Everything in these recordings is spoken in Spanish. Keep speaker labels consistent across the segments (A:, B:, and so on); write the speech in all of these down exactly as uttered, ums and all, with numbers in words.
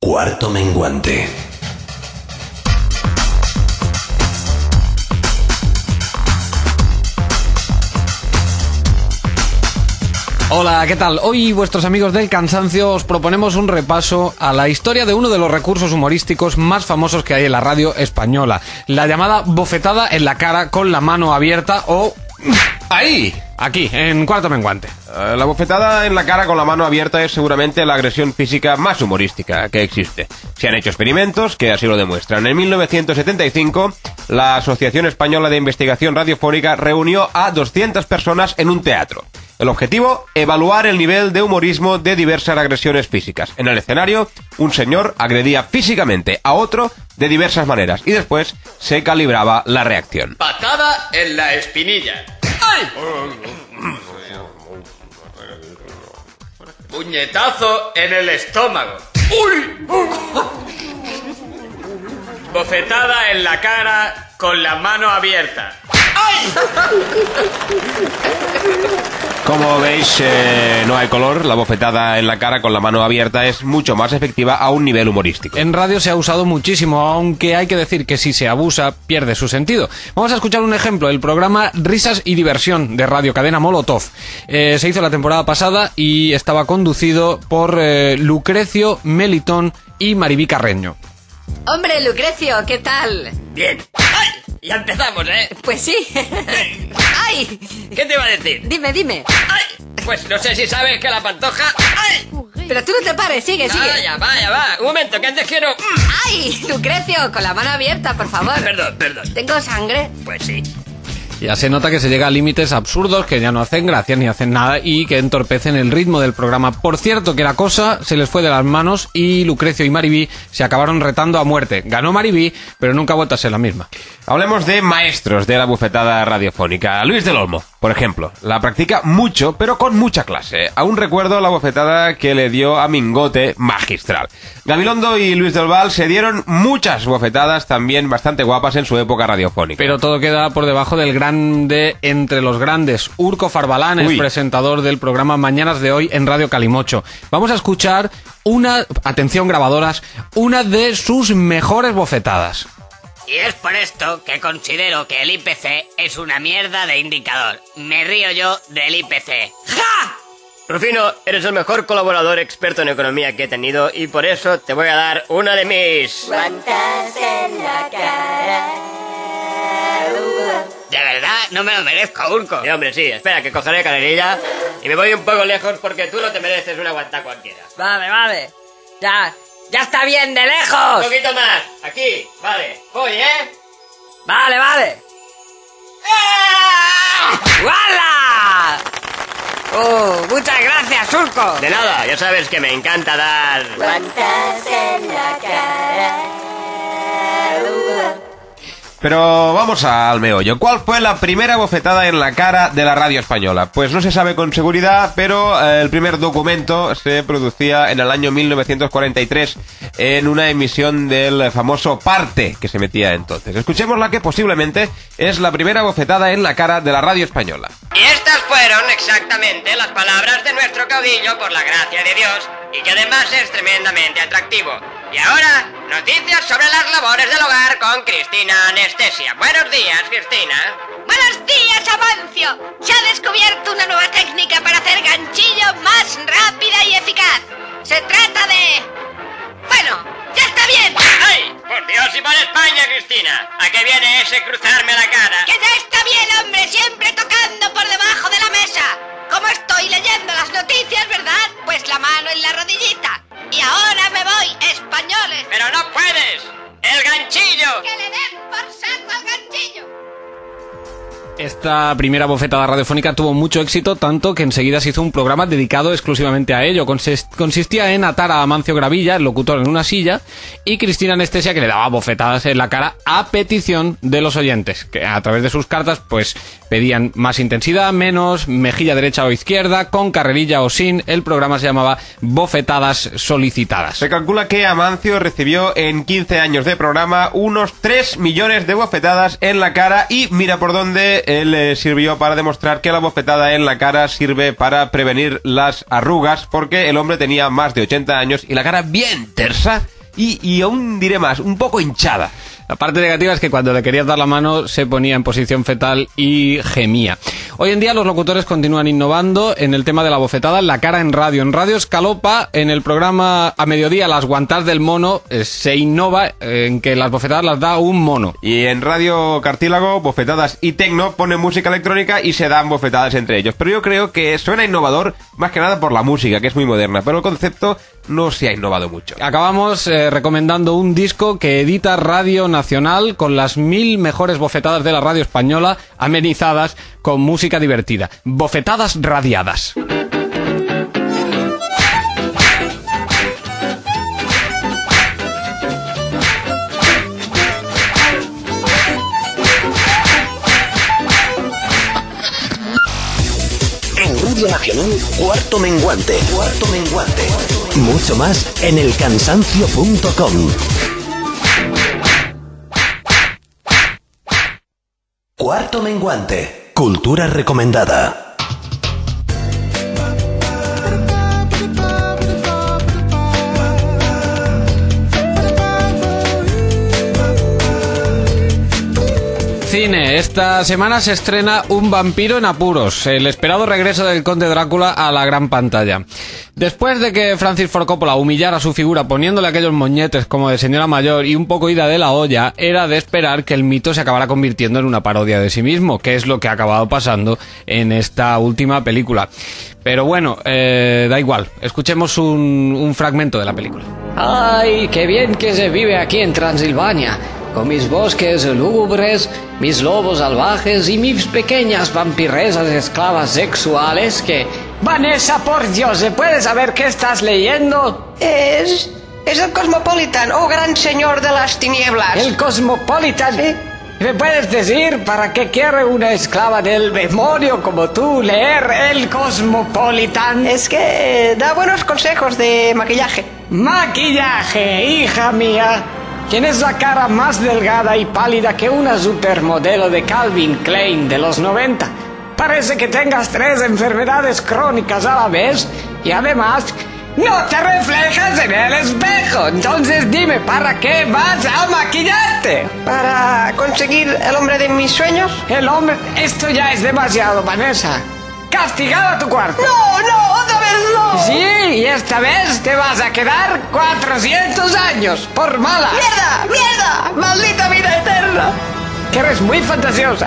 A: Cuarto menguante.
B: Hola, ¿qué tal? Hoy vuestros amigos del cansancio os proponemos un repaso a la historia de uno de los recursos humorísticos más famosos que hay en la radio española, la llamada bofetada en la cara con la mano abierta o... ¡ahí! Aquí, en Cuarto menguante.
C: Uh, la bofetada en la cara con la mano abierta es seguramente la agresión física más humorística que existe. Se han hecho experimentos que así lo demuestran. En mil novecientos setenta y cinco, la Asociación Española de Investigación Radiofónica reunió a doscientas personas en un teatro. El objetivo, evaluar el nivel de humorismo de diversas agresiones físicas. En el escenario, un señor agredía físicamente a otro de diversas maneras y después se calibraba la reacción.
D: Patada en la espinilla. ¡Ay! Puñetazo en el estómago. ¡Uy! Bofetada en la cara con la mano abierta. ¡Ay!
C: Como veis, eh, no hay color. La bofetada en la cara con la mano abierta es mucho más efectiva a un nivel humorístico.
B: En radio se ha usado muchísimo, aunque hay que decir que si se abusa, pierde su sentido. Vamos a escuchar un ejemplo, el programa Risas y Diversión de Radio Cadena Molotov. Eh, se hizo la temporada pasada y estaba conducido por eh, Lucrecio Melitón y Maribí Carreño.
E: Hombre, Lucrecio, ¿qué tal?
D: Bien. ¡Ay! Ya empezamos, ¿eh?
E: Pues sí. ¡Ay!
D: ¿Qué te iba a decir?
E: Dime, dime.
D: ¡Ay! Pues no sé si sabes que la pantoja... ¡Ay!
E: Pero tú no te pares, sigue, sigue.
D: Vaya, vaya, va. Un momento, que antes quiero...
E: ¡Ay! Lucrecio, con la mano abierta, por favor.
D: Perdón, perdón.
E: ¿Tengo sangre?
D: Pues sí.
B: Ya se nota que se llega a límites absurdos que ya no hacen gracia ni hacen nada y que entorpecen el ritmo del programa. Por cierto, que la cosa se les fue de las manos y Lucrecio y Maribí se acabaron retando a muerte. Ganó Maribí, pero nunca ha vuelto a ser la misma.
C: Hablemos de maestros de la bufetada radiofónica. Luis del Olmo, por ejemplo, la practica mucho, pero con mucha clase. Aún recuerdo la bofetada que le dio a Mingote, magistral. Gabilondo y Luis del Val se dieron muchas bofetadas también bastante guapas en su época radiofónica.
B: Pero todo queda por debajo del grande entre los grandes. Urco Farbalán es
C: Uy.
B: presentador del programa Mañanas de Hoy en Radio Calimocho. Vamos a escuchar una, atención grabadoras, una de sus mejores bofetadas.
F: Y es por esto que considero que el I P C es una mierda de indicador. Me río yo del I P C. ¡Ja!
G: Rufino, eres el mejor colaborador experto en economía que he tenido y por eso te voy a dar una de mis...
H: Guantas en la cara.
F: De verdad, no me lo merezco, Urco.
G: Sí, hombre, sí. Espera, que cogeré carrerilla y me voy un poco lejos porque tú no te mereces una guantá cualquiera.
E: Vale, vale. Ya, ya está bien de
G: Un
E: lejos.
G: poquito más. Aquí. Vale. Voy, ¿eh?
E: Vale, vale. ¡Wala! ¡Oh, muchas gracias, Urco!
G: De nada, ya sabes que me encanta dar...
H: Guantas en la cara.
C: Pero vamos al meollo. ¿Cuál fue la primera bofetada en la cara de la radio española? Pues no se sabe con seguridad, pero eh, el primer documento se producía en el año mil novecientos cuarenta y tres en una emisión del famoso Parte que se metía entonces. Escuchemos la que posiblemente es la primera bofetada en la cara de la radio española.
F: Y estas fueron exactamente las palabras de nuestro caudillo por la gracia de Dios y que además es tremendamente atractivo. Y ahora, noticias sobre las labores del hogar con Cristina Anestesia. Buenos días, Cristina.
I: Buenos días, Amancio. Se ha descubierto una nueva técnica para hacer ganchillo más rápida y eficaz. Se trata de... Bueno, ya está bien.
F: ¡Ay! Por Dios y por España, Cristina. ¿A qué viene ese cruzarme la cara?
I: Que ya está bien, hombre, siempre tocando por debajo de la mesa. Como estoy leyendo las noticias, ¿verdad? Pues la mano en la rodillita. Y ahora me voy, españoles.
F: ¡Pero no puedes! ¡El ganchillo!
I: ¡Que le den por saco al ganchillo!
B: Esta primera bofetada radiofónica tuvo mucho éxito, tanto que enseguida se hizo un programa dedicado exclusivamente a ello. Consistía en atar a Amancio Gravilla, el locutor, en una silla, y Cristina Anestesia, que le daba bofetadas en la cara a petición de los oyentes, que a través de sus cartas pues pedían más intensidad, menos, mejilla derecha o izquierda, con carrerilla o sin. El programa se llamaba Bofetadas Solicitadas.
C: Se calcula que Amancio recibió en quince años de programa unos tres millones de bofetadas en la cara y mira por dónde Finalmente, él eh, sirvió para demostrar que la bofetada en la cara sirve para prevenir las arrugas, porque el hombre tenía más de ochenta años y la cara bien tersa y, y aún diré más, un poco hinchada.
B: La parte negativa es que cuando le querías dar la mano se ponía en posición fetal y gemía. Hoy en día los locutores continúan innovando en el tema de la bofetada en la cara en radio. En Radio Escalopa, en el programa A Mediodía, Las Guantás del Mono, eh, se innova en que las bofetadas las da un mono.
C: Y en Radio Cartílago, Bofetadas y Tecno ponen música electrónica y se dan bofetadas entre ellos. Pero yo creo que suena innovador más que nada por la música, que es muy moderna, pero el concepto no se ha innovado mucho.
B: Acabamos eh, recomendando un disco que edita Radio Nacional con las mil mejores bofetadas de la radio española, amenizadas con música divertida. Bofetadas radiadas.
A: En Radio Nacional, Cuarto Menguante. Cuarto Menguante. Mucho más en el cansancio punto com. Cuarto Menguante. Cultura recomendada.
B: Cine. Esta semana se estrena Un vampiro en apuros, el esperado regreso del conde Drácula a la gran pantalla. Después de que Francis Ford Coppola humillara su figura poniéndole aquellos moñetes como de señora mayor y un poco ida de la olla, era de esperar que el mito se acabara convirtiendo en una parodia de sí mismo, que es lo que ha acabado pasando en esta última película. Pero bueno, eh, da igual, escuchemos un, un fragmento de la película.
J: ¡Ay, qué bien que se vive aquí en Transilvania! Con mis bosques lúgubres, mis lobos salvajes y mis pequeñas vampiresas esclavas sexuales que... Vanessa, por Dios, ¿se puede saber qué estás leyendo?
K: Es... es el Cosmopolitan, oh gran señor de las tinieblas.
J: ¿El Cosmopolitan? ¿Sí? ¿Me puedes decir para qué quiere una esclava del demonio como tú leer el Cosmopolitan?
K: Es que da buenos consejos de maquillaje.
J: ¡Maquillaje, hija mía! Tienes la cara más delgada y pálida que una supermodelo de Calvin Klein de los noventa. Parece que tengas tres enfermedades crónicas a la vez y además no te reflejas en el espejo. Entonces dime, ¿para qué vas a maquillarte?
K: ¿Para conseguir el hombre de mis sueños?
J: El hombre... Esto ya es demasiado, Vanessa. ¡Castigada a tu cuarto!
K: ¡No, no! ¡Otra vez no!
J: Sí, y esta vez te vas a quedar cuatrocientos años, por mala.
K: ¡Mierda! ¡Mierda! ¡Maldita vida eterna!
J: Que eres muy fantasiosa.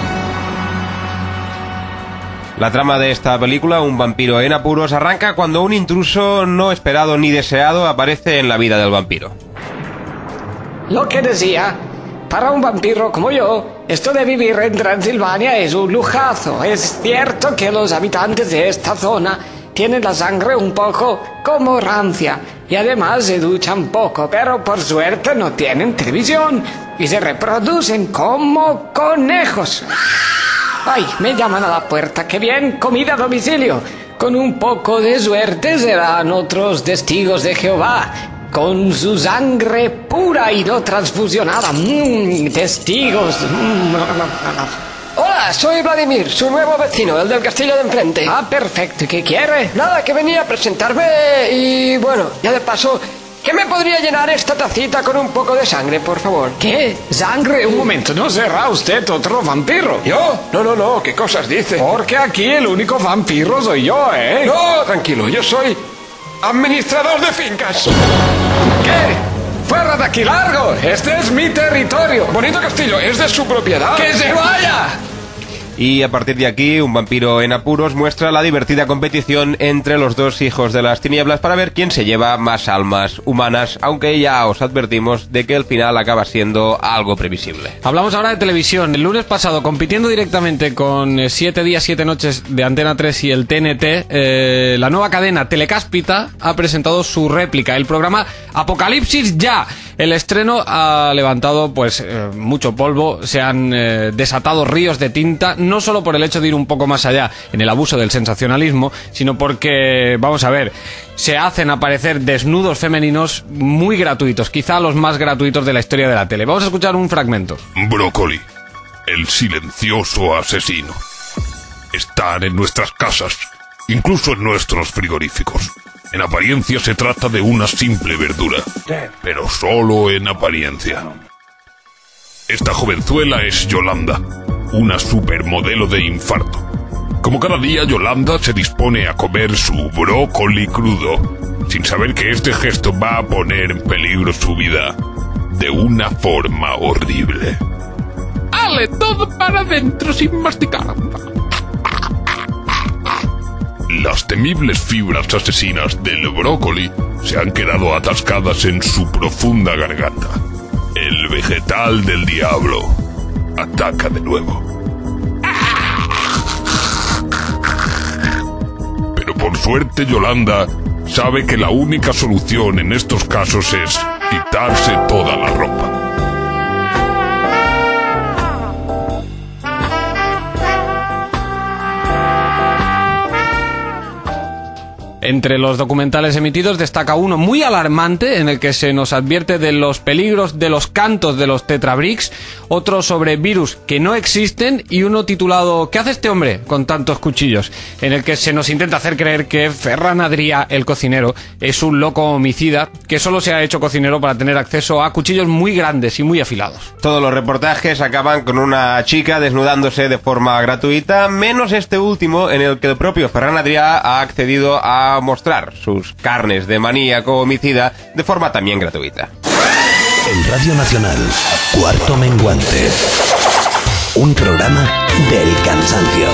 C: La trama de esta película, Un vampiro en apuros, arranca cuando un intruso no esperado ni deseado aparece en la vida del vampiro.
J: Lo que decía, para un vampiro como yo, esto de vivir en Transilvania es un lujazo. Es cierto que los habitantes de esta zona tienen la sangre un poco como rancia y además se duchan poco, pero por suerte no tienen televisión y se reproducen como conejos. ¡Ay! Me llaman a la puerta. ¡Qué bien! Comida a domicilio. Con un poco de suerte serán otros testigos de Jehová, con su sangre pura y no transfusionada. ¡Mmm! Testigos. Mm.
K: Hola, soy Vladimir, su nuevo vecino, el del castillo de enfrente.
J: Ah, perfecto. ¿Qué quiere?
K: Nada, que venía a presentarme y bueno, ya de paso... ¿Qué me podría llenar esta tacita con un poco de sangre, por favor?
J: ¿Qué? ¿Sangre? Un momento, ¿no será usted otro vampiro?
L: ¿Yo? No, no, no, ¿qué cosas dice?
J: Porque aquí el único vampiro soy yo, ¿eh?
L: No, tranquilo, yo soy administrador de fincas.
J: ¿Qué? ¡Fuera de aquí, largo! Este es mi territorio.
L: Bonito castillo, es de su propiedad.
J: ¡Que se vaya!
C: Y a partir de aquí, Un vampiro en apuros muestra la divertida competición entre los dos hijos de las tinieblas para ver quién se lleva más almas humanas, aunque ya os advertimos de que el final acaba siendo algo previsible.
B: Hablamos ahora de televisión. El lunes pasado, compitiendo directamente con Siete días, siete noches de Antena tres y el T N T, eh, la nueva cadena Telecáspita ha presentado su réplica, el programa Apocalipsis Ya. El estreno ha levantado pues eh, mucho polvo, se han eh, desatado ríos de tinta, no solo por el hecho de ir un poco más allá en el abuso del sensacionalismo, sino porque, vamos a ver, se hacen aparecer desnudos femeninos muy gratuitos, quizá los más gratuitos de la historia de la tele. Vamos a escuchar un fragmento.
M: Brócoli. el silencioso asesino. Están en nuestras casas, incluso en nuestros frigoríficos. En apariencia se trata de una simple verdura, pero solo en apariencia. Esta jovenzuela es Yolanda, una supermodelo de infarto. Como cada día, Yolanda se dispone a comer su brócoli crudo, sin saber que este gesto va a poner en peligro su vida de una forma horrible.
N: ¡Ale, todo para adentro sin masticar!
M: Las temibles fibras asesinas del brócoli se han quedado atascadas en su profunda garganta. El vegetal del diablo ataca de nuevo. Pero por suerte Yolanda sabe que la única solución en estos casos es quitarse toda la ropa.
B: Entre los documentales emitidos destaca uno muy alarmante en el que se nos advierte de los peligros de los cantos de los tetrabricks, otro sobre virus que no existen y uno titulado ¿Qué hace este hombre con tantos cuchillos?, en el que se nos intenta hacer creer que Ferran Adrià, el cocinero, es un loco homicida que solo se ha hecho cocinero para tener acceso a cuchillos muy grandes y muy afilados.
C: Todos los reportajes acaban con una chica desnudándose de forma gratuita, menos este último en el que el propio Ferran Adrià ha accedido a mostrar sus carnes de maníaco homicida de forma también gratuita.
A: En Radio Nacional, Cuarto Menguante. Un programa del cansancio.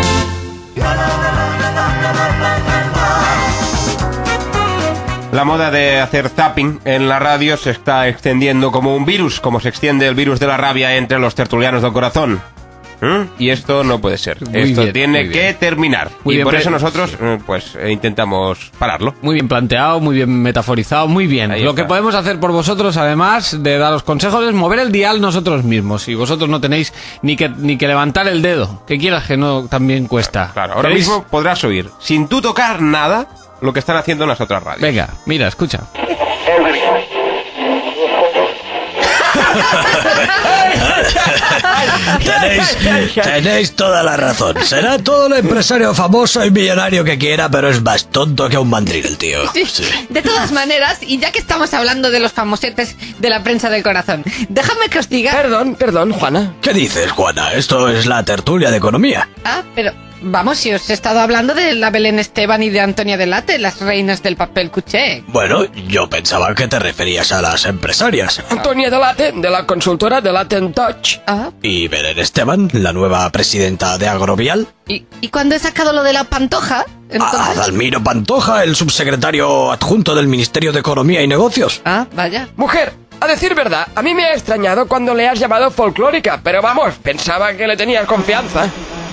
C: La moda de hacer zapping en la radio se está extendiendo como un virus, como se extiende el virus de la rabia entre los tertulianos del corazón. ¿Mm? Y esto no puede ser.
B: Muy
C: esto
B: bien,
C: tiene
B: muy
C: que
B: bien.
C: terminar.
B: Muy
C: y
B: bien,
C: por
B: pero-
C: eso nosotros, eh, pues, eh, intentamos pararlo.
B: Muy bien planteado, muy bien metaforizado, muy bien.
C: Ahí
B: Lo
C: está.
B: que podemos hacer por vosotros, además de daros consejos, es mover el dial nosotros mismos. Y vosotros no tenéis ni que, ni que levantar el dedo. Que quieras que no, también cuesta.
C: Claro, ahora
B: ¿Queréis?
C: mismo podrás oír, sin tú tocar nada, lo que están haciendo en las otras radios.
B: Venga, mira, escucha.
O: Tenéis, tenéis toda la razón. Será todo el empresario famoso y millonario que quiera, pero es más tonto que un mandril el tío.
P: Sí.
O: Sí.
P: De todas maneras, y ya que estamos hablando de los famosetes de la prensa del corazón, déjame que os diga...
K: Perdón, perdón, Juana.
O: ¿Qué dices, Juana? Esto es la tertulia de economía.
P: Ah, pero vamos, si os he estado hablando de la Belén Esteban y de Antonia Delate, las reinas del papel cuché.
O: Bueno, yo pensaba que te referías a las empresarias.
K: Antonia Delate, de la consultora Delate and Touch.
P: Ah,
O: ¿Y Belén Esteban, la nueva presidenta de Agrovial?
P: ¿y, y cuando he sacado lo de la pantoja? Entonces...
O: Ah, Dalmiro Pantoja, el subsecretario adjunto del Ministerio de Economía y Negocios.
P: Ah, vaya.
K: Mujer, a decir verdad, a mí me ha extrañado cuando le has llamado folclórica, pero vamos, pensaba que le tenías confianza.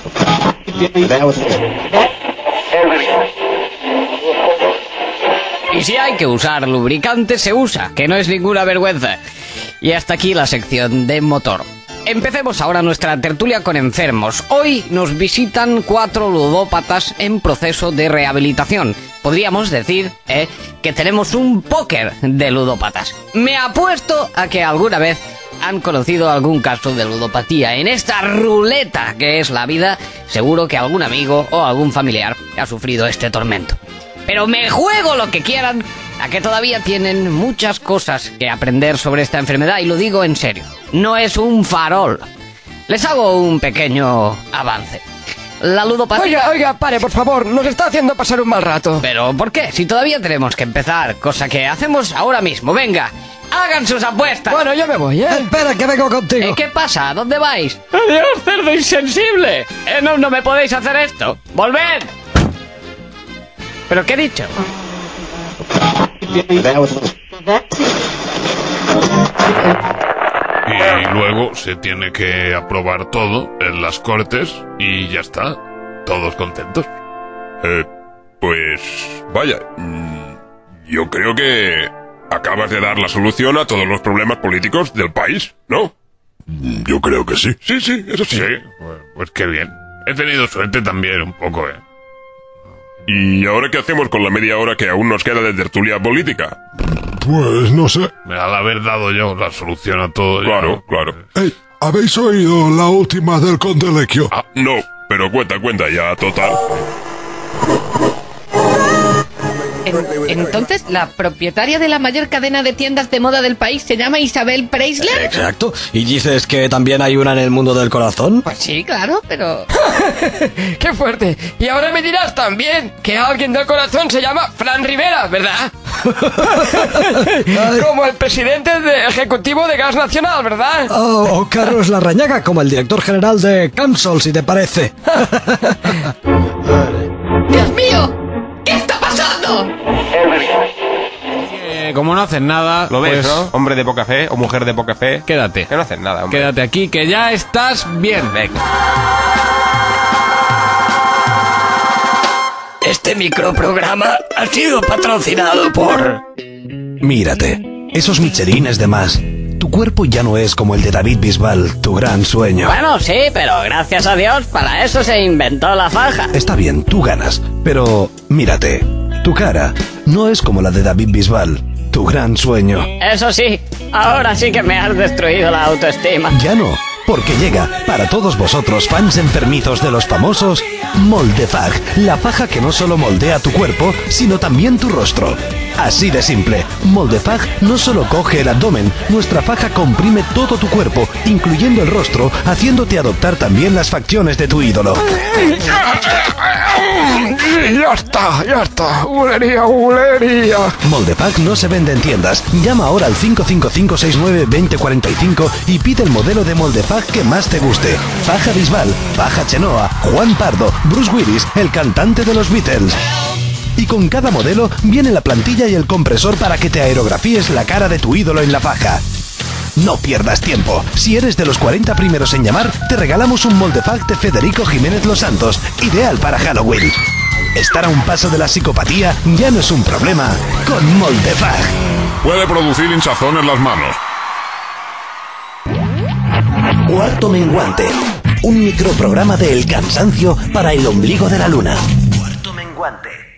E: Y si hay que usar lubricante, se usa, que no es ninguna vergüenza. Y hasta aquí la sección de motor. Empecemos ahora nuestra tertulia con enfermos. Hoy nos visitan cuatro ludópatas en proceso de rehabilitación. Podríamos decir eh, que tenemos un póker de ludópatas. Me apuesto a que alguna vez han conocido algún caso de ludopatía. En esta ruleta que es la vida, seguro que algún amigo o algún familiar ha sufrido este tormento. Pero me juego lo que quieran a que todavía tienen muchas cosas que aprender sobre esta enfermedad, y lo digo en serio. No es un farol. Les hago un pequeño avance. La ludopatía...
K: Oiga, oiga, pare, por favor, nos está haciendo pasar un mal rato.
E: ¿Pero por qué? Si todavía tenemos que empezar, cosa que hacemos ahora mismo. Venga, hagan sus apuestas.
K: Bueno, yo me voy, ¿eh?
O: Espera, que vengo contigo.
E: Eh, ¿Qué pasa? ¿Dónde vais?
N: ¡Adiós, cerdo insensible!
E: Eh, no, no me podéis hacer esto. ¡Volved! ¿Pero qué he dicho?
M: Y luego se tiene que aprobar todo en las Cortes y ya está. Todos contentos.
Q: Eh, pues... vaya... mm, yo creo que... acabas de dar la solución a todos los problemas políticos del país, ¿no?
M: Yo creo que sí.
Q: Sí, sí, eso sí.
M: Sí, pues, pues qué bien. He tenido suerte también, un poco, ¿eh?
Q: ¿Y ahora qué hacemos con la media hora que aún nos queda de tertulia política?
M: Pues no sé. Me al haber dado yo la solución a todo.
Q: Claro,
M: yo,
Q: claro.
M: Pues...
R: Ey,
M: ¿Habéis oído la última del Conde Lequio?
Q: Ah, no, pero cuenta, cuenta ya, total.
P: En- entonces, ¿la propietaria de la mayor cadena de tiendas de moda del país se llama Isabel Preisler?
O: Exacto. ¿Y dices que también hay una en el mundo del corazón?
P: Pues sí, claro, pero...
K: ¡Qué fuerte! Y ahora me dirás también que alguien del corazón se llama Fran Rivera, ¿verdad? Como el presidente de ejecutivo de Gas Nacional, ¿verdad?
O: Oh, o Carlos Larrañaga, como el director general de Camsol, si te parece.
P: ¡Dios mío! ¿Qué está pasando?
B: Eh, como no hacen nada...
C: ¿Lo ves,
B: pues,
C: no? Hombre de poca fe o mujer de poca fe.
B: Quédate.
C: Que no hacen nada, hombre.
B: Quédate aquí, que ya estás bien.
C: Venga.
O: Este microprograma ha sido patrocinado por...
A: Mírate, esos michelines de más. Tu cuerpo ya no es como el de David Bisbal, tu gran sueño.
E: Bueno, sí, pero gracias a Dios para eso se inventó la faja.
A: Está bien, tú ganas, pero mírate, tu cara no es como la de David Bisbal, tu gran sueño.
E: Eso sí, ahora sí que me has destruido la autoestima.
A: Ya no, porque llega para todos vosotros, fans enfermizos de los famosos, Moldefag, la faja que no solo moldea tu cuerpo, sino también tu rostro. Así de simple, Moldefag no solo coge el abdomen, nuestra faja comprime todo tu cuerpo, incluyendo el rostro, haciéndote adoptar también las facciones de tu ídolo.
L: Ya está, ya está. Bulería, bulería.
A: Moldefag no se vende en tiendas. Llama ahora al cinco cinco cinco seis nueve dos cero cuatro cinco y pide el modelo de Moldefag que más te guste. Faja Bisbal, faja Chenoa, Juan Pardo, Bruce Willis, el cantante de los Beatles. Y con cada modelo viene la plantilla y el compresor para que te aerografíes la cara de tu ídolo en la faja. No pierdas tiempo. Si eres de los cuarenta primeros en llamar, te regalamos un Moldefag de Federico Jiménez Los Santos, ideal para Halloween. Estar a un paso de la psicopatía ya no es un problema con Moldefag.
M: Puede producir hinchazón en las manos.
A: Cuarto Menguante, un microprograma de El Cansancio para el ombligo de la luna. Cuarto Menguante.